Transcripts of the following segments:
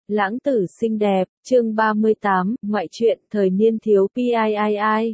Lãng tử xinh đẹp, chương 38, ngoại truyện, thời niên thiếu PIII.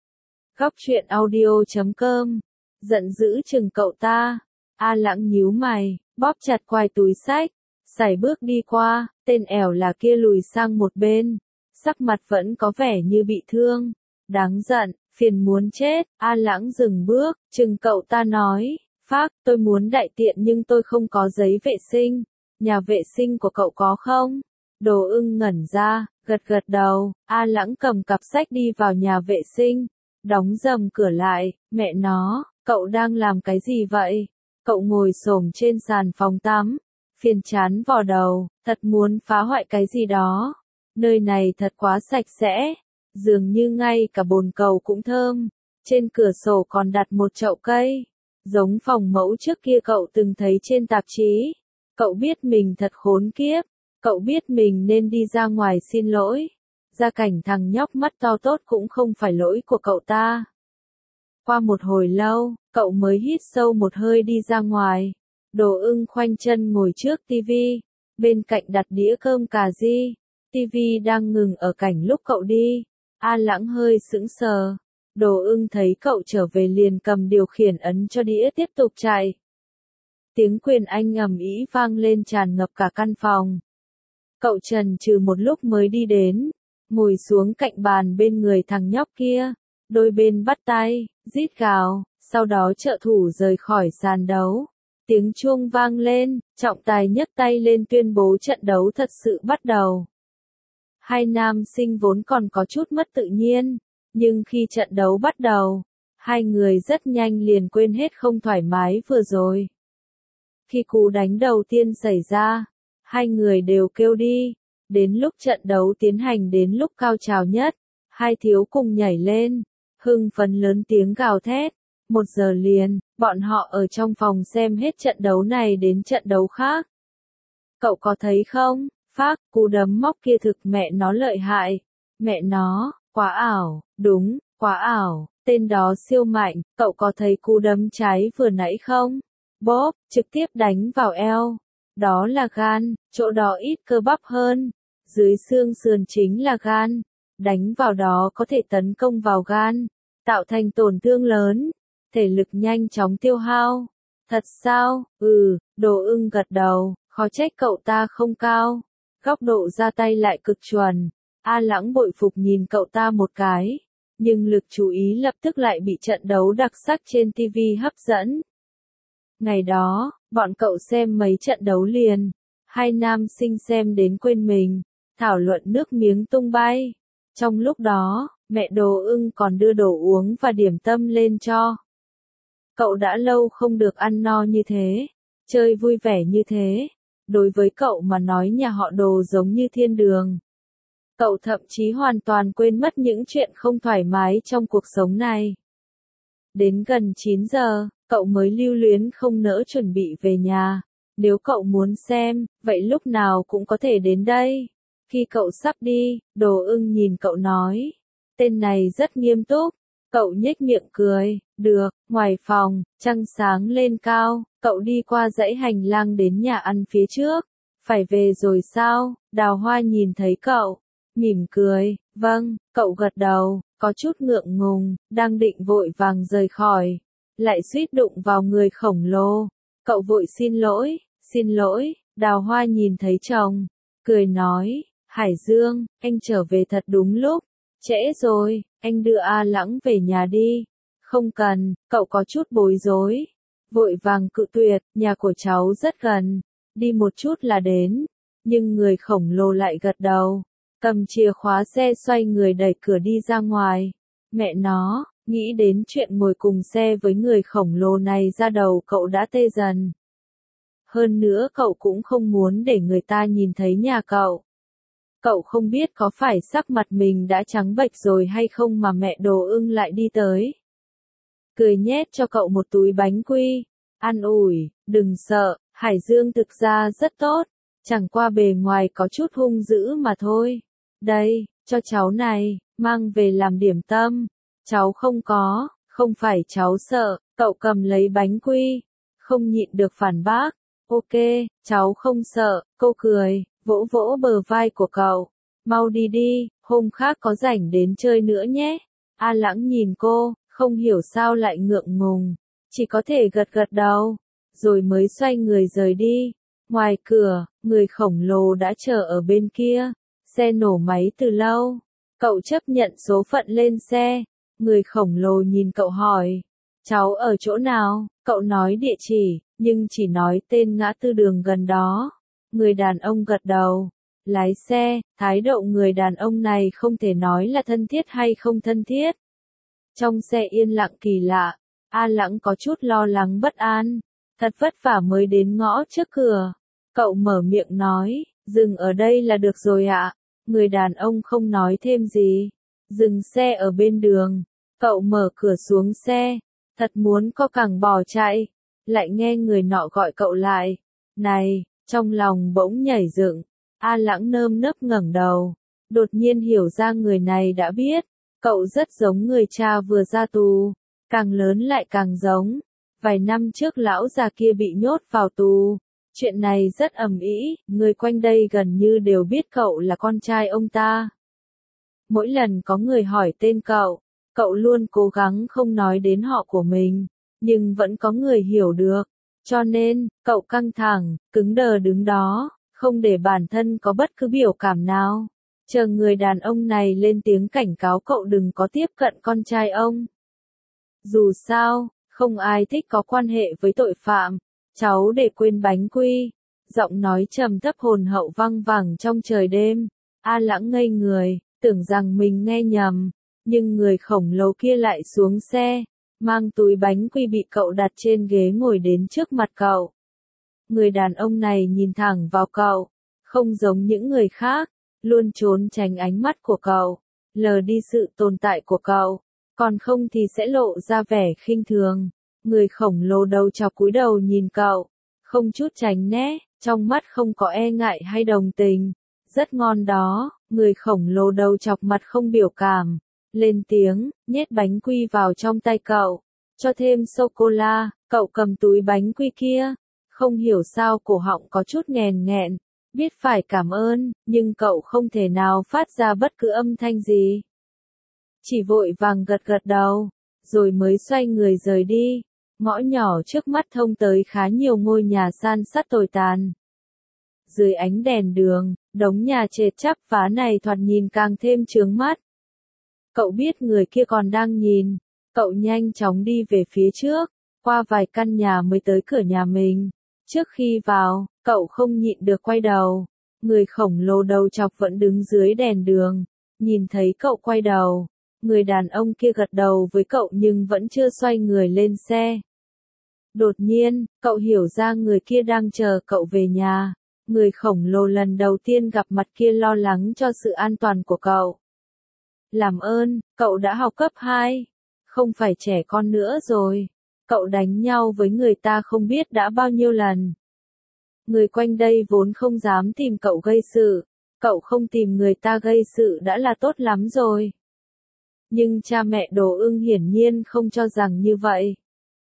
Góc truyện audio.com. Giận dữ chừng cậu ta. A Lãng nhíu mày, bóp chặt quai túi xách, sải bước đi qua, tên ẻo là kia lùi sang một bên. Sắc mặt vẫn có vẻ như bị thương. Đáng giận, phiền muốn chết. A Lãng dừng bước, chừng cậu ta nói, phác, tôi muốn đại tiện nhưng tôi không có giấy vệ sinh. Nhà vệ sinh của cậu có không? Đồ Ưng ngẩn ra, gật gật đầu. A Lãng cầm cặp sách đi vào nhà vệ sinh, đóng rầm cửa lại. Mẹ nó, cậu đang làm cái gì vậy? Cậu ngồi xổm trên sàn phòng tắm, phiền chán vò đầu, thật muốn phá hoại cái gì đó. Nơi này thật quá sạch sẽ, dường như ngay cả bồn cầu cũng thơm. Trên cửa sổ còn đặt một chậu cây, giống phòng mẫu trước kia cậu từng thấy trên tạp chí. Cậu biết mình thật khốn kiếp, cậu biết mình nên đi ra ngoài xin lỗi. Gia cảnh thằng nhóc mắt to tốt cũng không phải lỗi của cậu ta. Qua một hồi lâu, cậu mới hít sâu một hơi đi ra ngoài. Đồ Ưng khoanh chân ngồi trước tivi, bên cạnh đặt đĩa cơm cà ri. Tivi đang ngừng ở cảnh lúc cậu đi. A Lãng hơi sững sờ. Đồ Ưng thấy cậu trở về liền cầm điều khiển ấn cho đĩa tiếp tục chạy. Tiếng quyền Anh ầm ĩ vang lên tràn ngập cả căn phòng. Cậu chần chừ một lúc mới đi đến, ngồi xuống cạnh bàn bên người thằng nhóc kia, đôi bên bắt tay, rít gào, sau đó trợ thủ rời khỏi sàn đấu. Tiếng chuông vang lên, trọng tài nhấc tay lên tuyên bố trận đấu thật sự bắt đầu. Hai nam sinh vốn còn có chút mất tự nhiên, nhưng khi trận đấu bắt đầu, hai người rất nhanh liền quên hết không thoải mái vừa rồi. Khi cú đánh đầu tiên xảy ra, hai người đều kêu đi. Đến lúc trận đấu tiến hành đến lúc cao trào nhất, hai thiếu cùng nhảy lên, hưng phấn lớn tiếng gào thét. 1 giờ liền, bọn họ ở trong phòng xem hết trận đấu này đến trận đấu khác. Cậu có thấy không, phác, cú đấm móc kia thực mẹ nó lợi hại. Mẹ nó, quá ảo, đúng, quá ảo, tên đó siêu mạnh. Cậu có thấy cú đấm trái vừa nãy không? Bóp, trực tiếp đánh vào eo. Đó là gan, chỗ đó ít cơ bắp hơn. Dưới xương sườn chính là gan. Đánh vào đó có thể tấn công vào gan, tạo thành tổn thương lớn. Thể lực nhanh chóng tiêu hao. Thật sao? Đồ Ưng gật đầu, khó trách cậu ta không cao. Góc độ ra tay lại cực chuẩn. A Lãng bội phục nhìn cậu ta một cái. Nhưng lực chú ý lập tức lại bị trận đấu đặc sắc trên TV hấp dẫn. Ngày đó, bọn cậu xem mấy trận đấu liền. Hai nam sinh xem đến quên mình, thảo luận nước miếng tung bay. Trong lúc đó, mẹ Đồ Ưng còn đưa đồ uống và điểm tâm lên cho. Cậu đã lâu không được ăn no như thế, chơi vui vẻ như thế. Đối với cậu mà nói nhà họ Đồ giống như thiên đường. Cậu thậm chí hoàn toàn quên mất những chuyện không thoải mái trong cuộc sống này. Đến gần 9 giờ, cậu mới lưu luyến không nỡ chuẩn bị về nhà. Nếu cậu muốn xem, vậy lúc nào cũng có thể đến đây. Khi cậu sắp đi, Đồ Ưng nhìn cậu nói. Tên này rất nghiêm túc. Cậu nhếch miệng cười. Được, ngoài phòng, trăng sáng lên cao, cậu đi qua dãy hành lang đến nhà ăn phía trước. Phải về rồi sao? Đào Hoa nhìn thấy cậu, mỉm cười. Vâng, cậu gật đầu, có chút ngượng ngùng, đang định vội vàng rời khỏi. Lại suýt đụng vào người khổng lồ. Cậu vội xin lỗi. Đào Hoa nhìn thấy chồng, cười nói, Hải Dương, anh trở về thật đúng lúc. Trễ rồi, anh đưa A Lãng về nhà đi. Không cần, cậu có chút bối rối. Vội vàng cự tuyệt, nhà của cháu rất gần. Đi một chút là đến. Nhưng người khổng lồ lại gật đầu. Cầm chìa khóa xe xoay người đẩy cửa đi ra ngoài. Mẹ nó, nghĩ đến chuyện ngồi cùng xe với người khổng lồ này ra đầu cậu đã tê dần. Hơn nữa cậu cũng không muốn để người ta nhìn thấy nhà cậu. Cậu không biết có phải sắc mặt mình đã trắng bệch rồi hay không mà mẹ Đồ Ưng lại đi tới. Cười nhét cho cậu một túi bánh quy. An ủi, đừng sợ, Hải Dương thực ra rất tốt. Chẳng qua bề ngoài có chút hung dữ mà thôi. Đây, cho cháu này, mang về làm điểm tâm. Cháu không phải cháu sợ. Cậu cầm lấy bánh quy, không nhịn được phản bác. Ok, cháu không sợ, cô cười, vỗ vỗ bờ vai của cậu. Mau đi đi, hôm khác có rảnh đến chơi nữa nhé. A Lãng nhìn cô, không hiểu sao lại ngượng ngùng, chỉ có thể gật gật đầu, rồi mới xoay người rời đi. Ngoài cửa, người khổng lồ đã chờ ở bên kia, xe nổ máy từ lâu. Cậu chấp nhận số phận lên xe, người khổng lồ nhìn cậu hỏi, cháu ở chỗ nào? Cậu nói địa chỉ, nhưng chỉ nói tên ngã tư đường gần đó. Người đàn ông gật đầu, lái xe, thái độ người đàn ông này không thể nói là thân thiết hay không thân thiết. Trong xe yên lặng kỳ lạ, A Lãng có chút lo lắng bất an, thật vất vả mới đến ngõ trước cửa. Cậu mở miệng nói, dừng ở đây là được rồi ạ. Người đàn ông không nói thêm gì, dừng xe ở bên đường. Cậu mở cửa xuống xe, thật muốn co cẳng bỏ chạy, lại nghe người nọ gọi cậu lại. Này, trong lòng bỗng nhảy dựng, A Lãng nơm nớp ngẩng đầu, đột nhiên hiểu ra người này đã biết, cậu rất giống người cha vừa ra tù, càng lớn lại càng giống. Vài năm trước lão già kia bị nhốt vào tù, chuyện này rất ầm ĩ, người quanh đây gần như đều biết cậu là con trai ông ta. Mỗi lần có người hỏi tên cậu luôn cố gắng không nói đến họ của mình, nhưng vẫn có người hiểu được, cho nên, cậu căng thẳng, cứng đờ đứng đó, không để bản thân có bất cứ biểu cảm nào, chờ người đàn ông này lên tiếng cảnh cáo cậu đừng có tiếp cận con trai ông. Dù sao, không ai thích có quan hệ với tội phạm. Cháu để quên bánh quy. Giọng nói trầm thấp hồn hậu vang vẳng trong trời đêm. A Lãng ngây người, tưởng rằng mình nghe nhầm, nhưng người khổng lồ kia lại xuống xe, mang túi bánh quy bị cậu đặt trên ghế ngồi đến trước mặt cậu. Người đàn ông này nhìn thẳng vào cậu, không giống những người khác, luôn trốn tránh ánh mắt của cậu, lờ đi sự tồn tại của cậu, còn không thì sẽ lộ ra vẻ khinh thường. Người khổng lồ đầu chọc cúi đầu nhìn cậu, không chút tránh né, trong mắt không có e ngại hay đồng tình. Rất ngon đó, người khổng lồ đầu chọc mặt không biểu cảm, lên tiếng, nhét bánh quy vào trong tay cậu, cho thêm sô-cô-la. Cậu cầm túi bánh quy kia, không hiểu sao cổ họng có chút nghèn nghẹn, biết phải cảm ơn, nhưng cậu không thể nào phát ra bất cứ âm thanh gì. Chỉ vội vàng gật gật đầu, rồi mới xoay người rời đi. Ngõ nhỏ trước mắt thông tới khá nhiều ngôi nhà san sát tồi tàn. Dưới ánh đèn đường, đống nhà trệt chắp vá này thoạt nhìn càng thêm chướng mắt. Cậu biết người kia còn đang nhìn, cậu nhanh chóng đi về phía trước, qua vài căn nhà mới tới cửa nhà mình. Trước khi vào, cậu không nhịn được quay đầu, người khổng lồ đầu chọc vẫn đứng dưới đèn đường, nhìn thấy cậu quay đầu. Người đàn ông kia gật đầu với cậu nhưng vẫn chưa xoay người lên xe. Đột nhiên, cậu hiểu ra người kia đang chờ cậu về nhà. Người khổng lồ lần đầu tiên gặp mặt kia lo lắng cho sự an toàn của cậu. Làm ơn, cậu đã học cấp 2, không phải trẻ con nữa rồi. Cậu đánh nhau với người ta không biết đã bao nhiêu lần. Người quanh đây vốn không dám tìm cậu gây sự, cậu không tìm người ta gây sự đã là tốt lắm rồi. Nhưng cha mẹ Đồ Ưng hiển nhiên không cho rằng như vậy.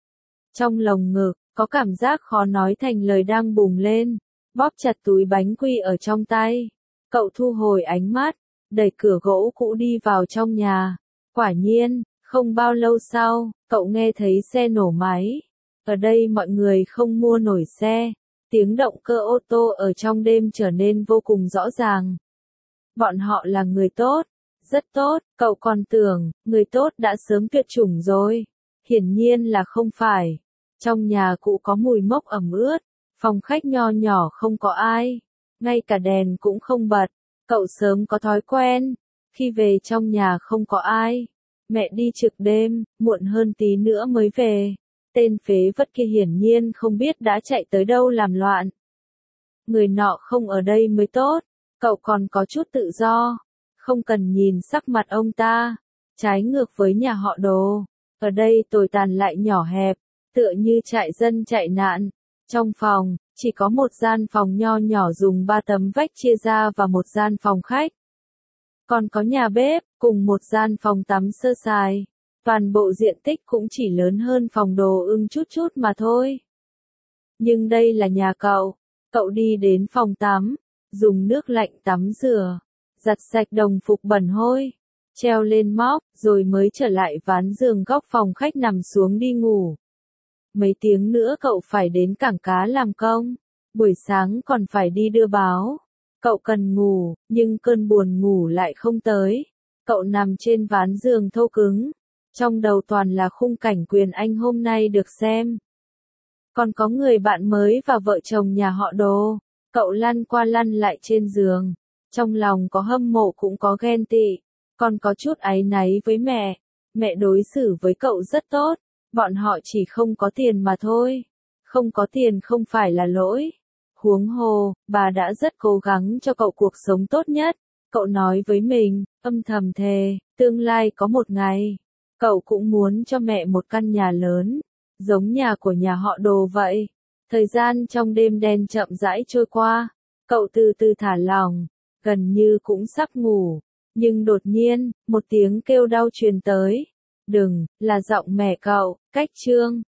Trong lồng ngực, có cảm giác khó nói thành lời đang bùng lên, bóp chặt túi bánh quy ở trong tay. Cậu thu hồi ánh mắt, đẩy cửa gỗ cũ đi vào trong nhà. Quả nhiên, không bao lâu sau, cậu nghe thấy xe nổ máy. Ở đây mọi người không mua nổi xe. Tiếng động cơ ô tô ở trong đêm trở nên vô cùng rõ ràng. Bọn họ là người tốt, rất tốt, cậu còn tưởng, người tốt đã sớm tuyệt chủng rồi. Hiển nhiên là không phải. Trong nhà cũ có mùi mốc ẩm ướt, phòng khách nho nhỏ không có ai, ngay cả đèn cũng không bật. Cậu sớm có thói quen, khi về trong nhà không có ai. Mẹ đi trực đêm, muộn hơn tí nữa mới về. Tên phế vật kia hiển nhiên không biết đã chạy tới đâu làm loạn. Người nọ không ở đây mới tốt, cậu còn có chút tự do, không cần nhìn sắc mặt ông ta. Trái ngược với nhà họ Đồ, ở đây tồi tàn lại nhỏ hẹp, tựa như trại dân chạy nạn. Trong phòng, chỉ có một gian phòng nho nhỏ dùng 3 tấm vách chia ra và một gian phòng khách. Còn có nhà bếp, cùng một gian phòng tắm sơ sài. Toàn bộ diện tích cũng chỉ lớn hơn phòng Đồ Ưng chút chút mà thôi. Nhưng đây là nhà cậu. Cậu đi đến phòng tắm, dùng nước lạnh tắm rửa, giặt sạch đồng phục bẩn hôi, treo lên móc, rồi mới trở lại ván giường góc phòng khách nằm xuống đi ngủ. Mấy tiếng nữa cậu phải đến cảng cá làm công, buổi sáng còn phải đi đưa báo. Cậu cần ngủ, nhưng cơn buồn ngủ lại không tới. Cậu nằm trên ván giường thô cứng, trong đầu toàn là khung cảnh Quyền Anh hôm nay được xem. Còn có người bạn mới và vợ chồng nhà họ Đồ. Cậu lăn qua lăn lại trên giường, trong lòng có hâm mộ cũng có ghen tị, còn có chút áy náy với mẹ. Mẹ đối xử với cậu rất tốt, bọn họ chỉ không có tiền mà thôi. Không có tiền không phải là lỗi. Huống hồ, bà đã rất cố gắng cho cậu cuộc sống tốt nhất. Cậu nói với mình, âm thầm thề, tương lai có một ngày, cậu cũng muốn cho mẹ một căn nhà lớn, giống nhà của nhà họ Đồ vậy. Thời gian trong đêm đen chậm rãi trôi qua, cậu từ từ thả lỏng, gần như cũng sắp ngủ, nhưng đột nhiên, một tiếng kêu đau truyền tới. Đừng, là giọng mẹ cậu, cách Trương.